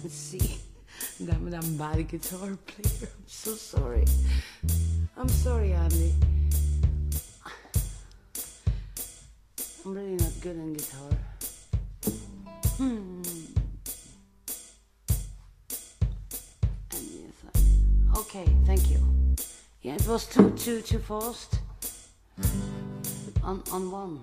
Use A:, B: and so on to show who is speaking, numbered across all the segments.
A: See, I'm a bad guitar player. I'm so sorry. I'm sorry, Andy. I'm really not good on guitar. And yes, okay, thank you. Yeah, it was too fast. On one.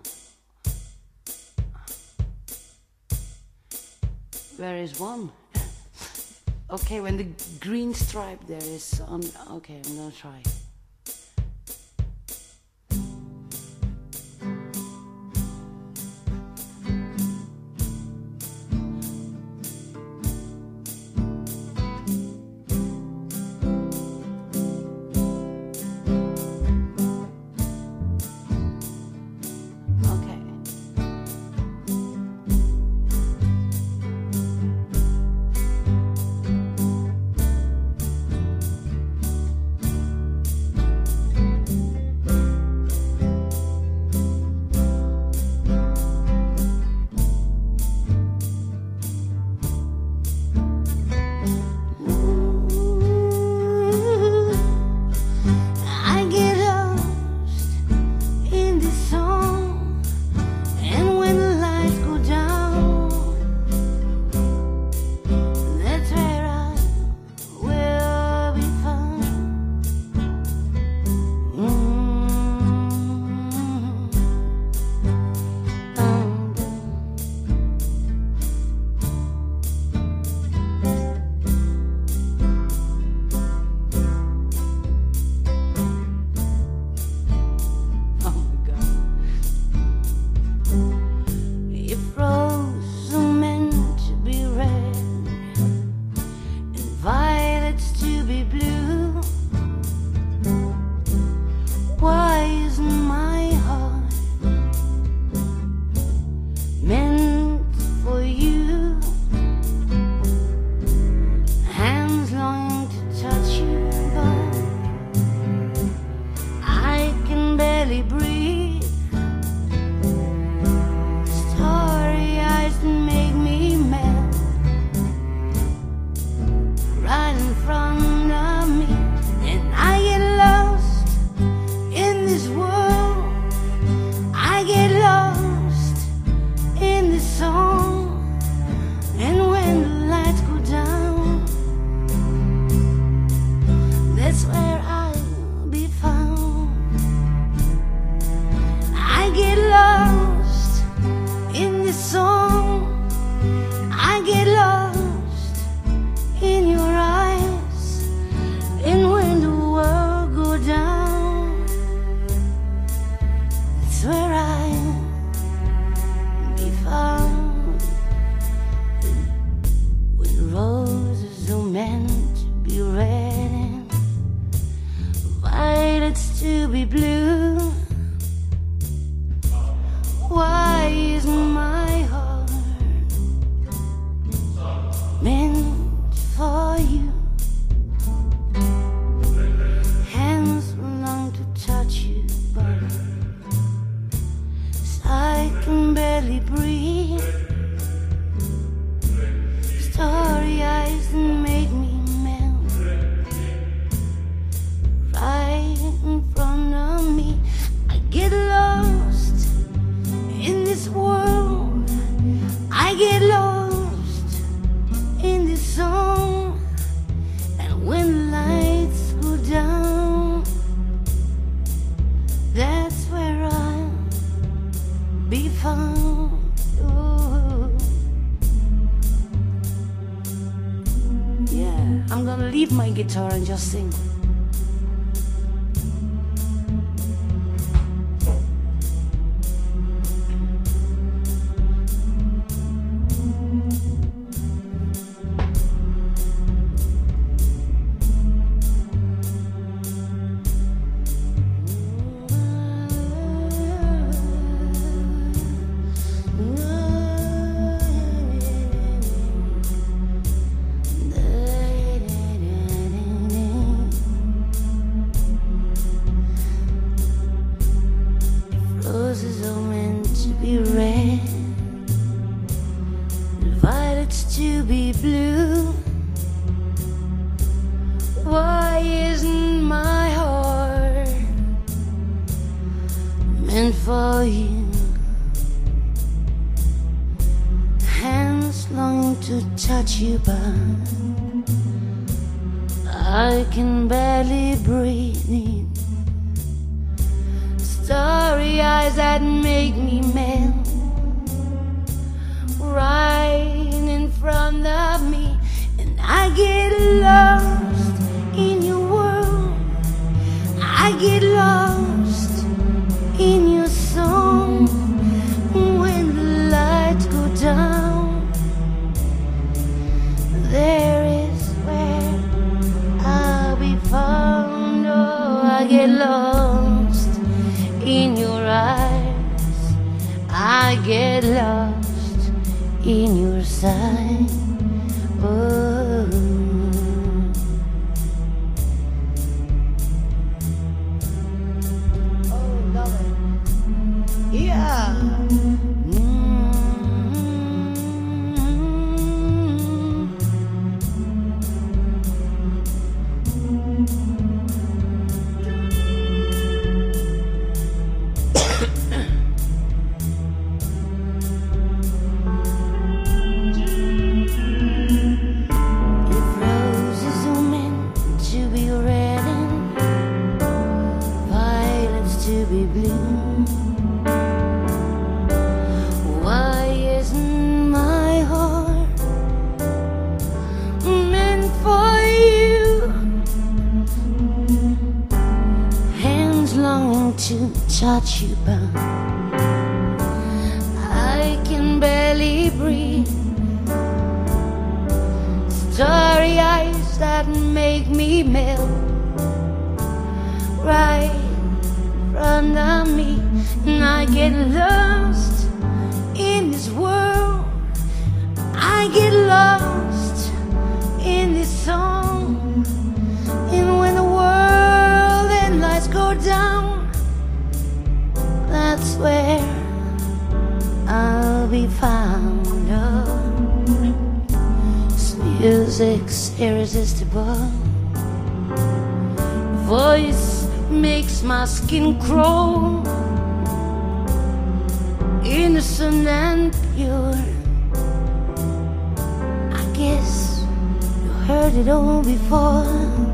A: Where is one? Okay, when the green stripe there is on. Okay, I'm gonna try. I'm gonna leave my guitar and just sing. to be blue? Why isn't my heart meant for you? Hands longing to touch you, but I can barely breathe. Starry eyes that make me melt right in front of me, and I get lost in your world. I get lost in your song. When the lights go down, there is where I'll be found. Oh, I get lost in your eyes. I get lost in your sight. Oh, love it. Yeah. To touch you, but I can barely breathe. Starry eyes that make me melt right in front of me, and I get lost in this world. I get lost in this song, and when the world and lights go down, that's where I'll be found. Oh, this music's irresistible. Voice makes my skin crawl. Innocent and pure. I guess you heard it all before.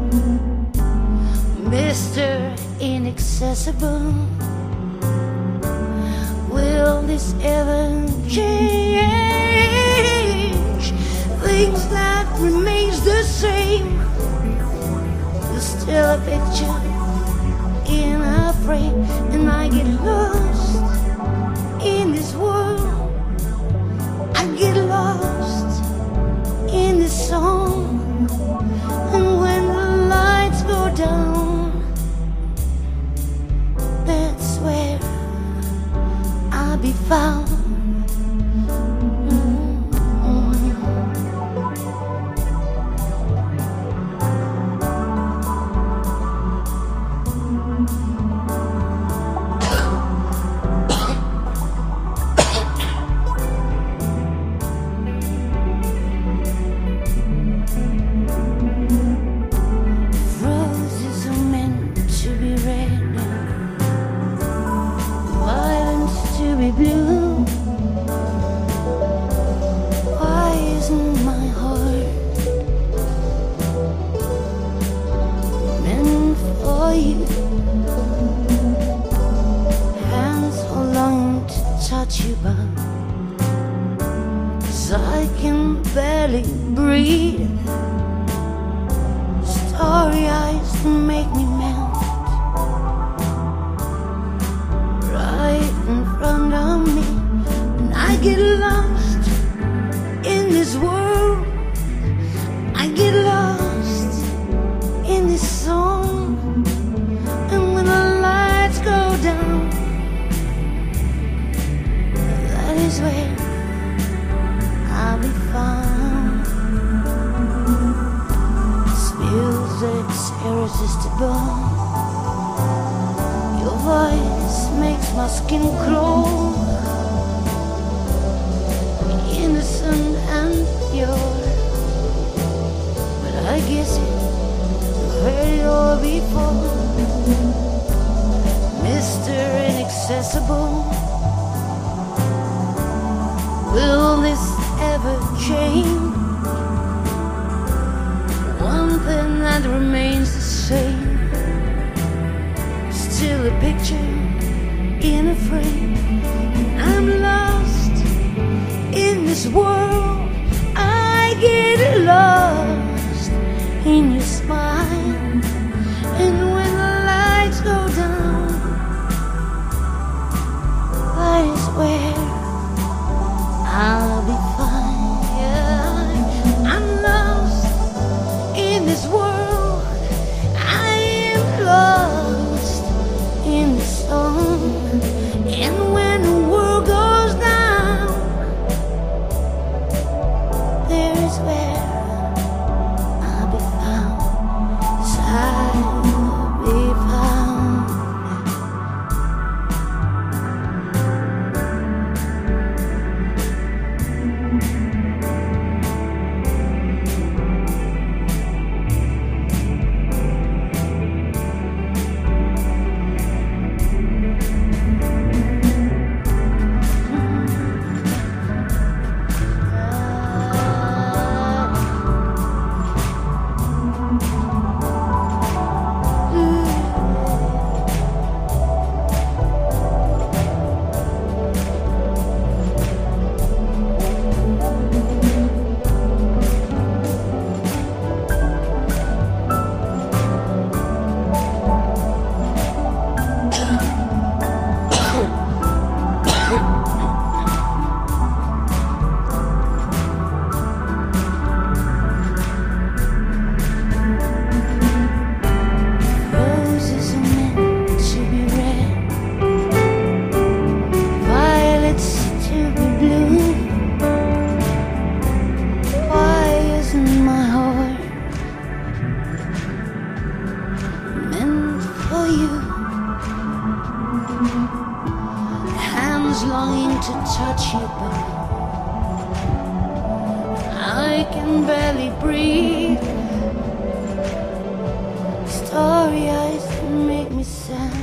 A: Mr. Inaccessible. Will this ever change? Things that remains the same. There's still a picture in a frame, and I get lost in this world. I get lost in this song, and when the lights go down, that's where I'll be found. Roses are meant to be red, violence to be blue. Why isn't my heart meant for you? Hands are longing to touch you, but 'cause I can barely breathe. Starry eyes make me melt right in front of me, and I get lost in this world. I get lost in this song, and when the lights go down, that is where I'll be found. This music's irresistible. Your voice makes my skin crawl. Innocent and pure. impossible. Will this ever change? One thing that remains the same, still a picture in a frame. I'm lost in this world. I get lost in your smile. And when the lights go down, that is where I'll be fine. Yeah. I'm lost in this world. I am lost in the song. And when the world goes down, there is where I'll be found. I'll be found. Longing to touch you, but I can barely breathe. Starry eyes can make me sad.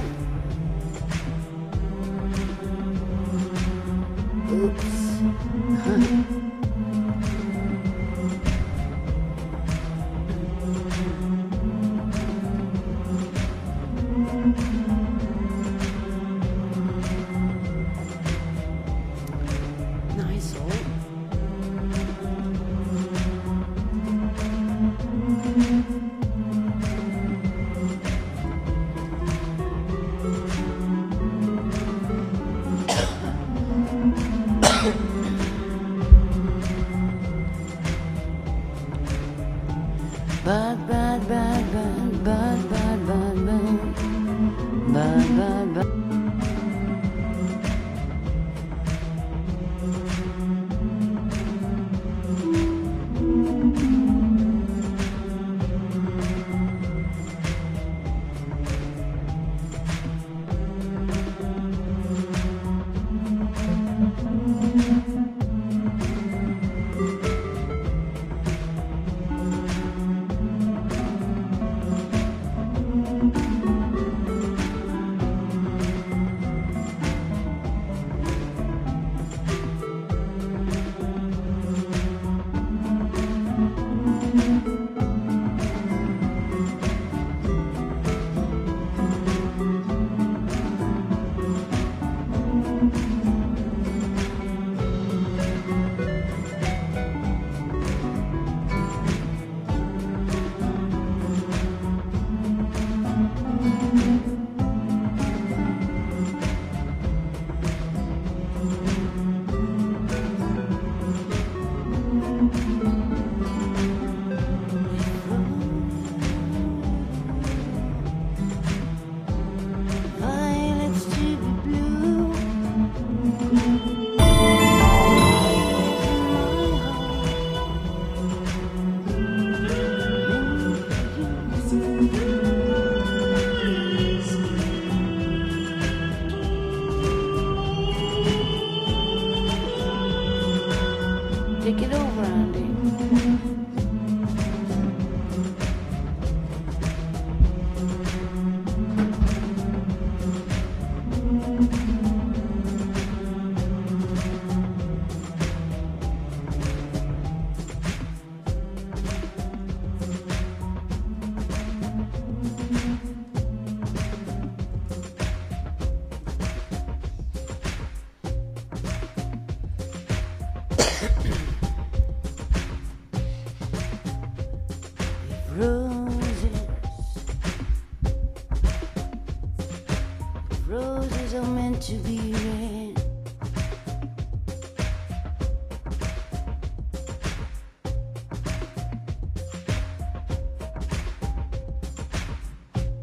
A: Oops. Nice old. Bad, bad, bad, bad, bad, bad, bad, bad, bad, bad, bad. Take it over, Andy. Roses are meant to be red.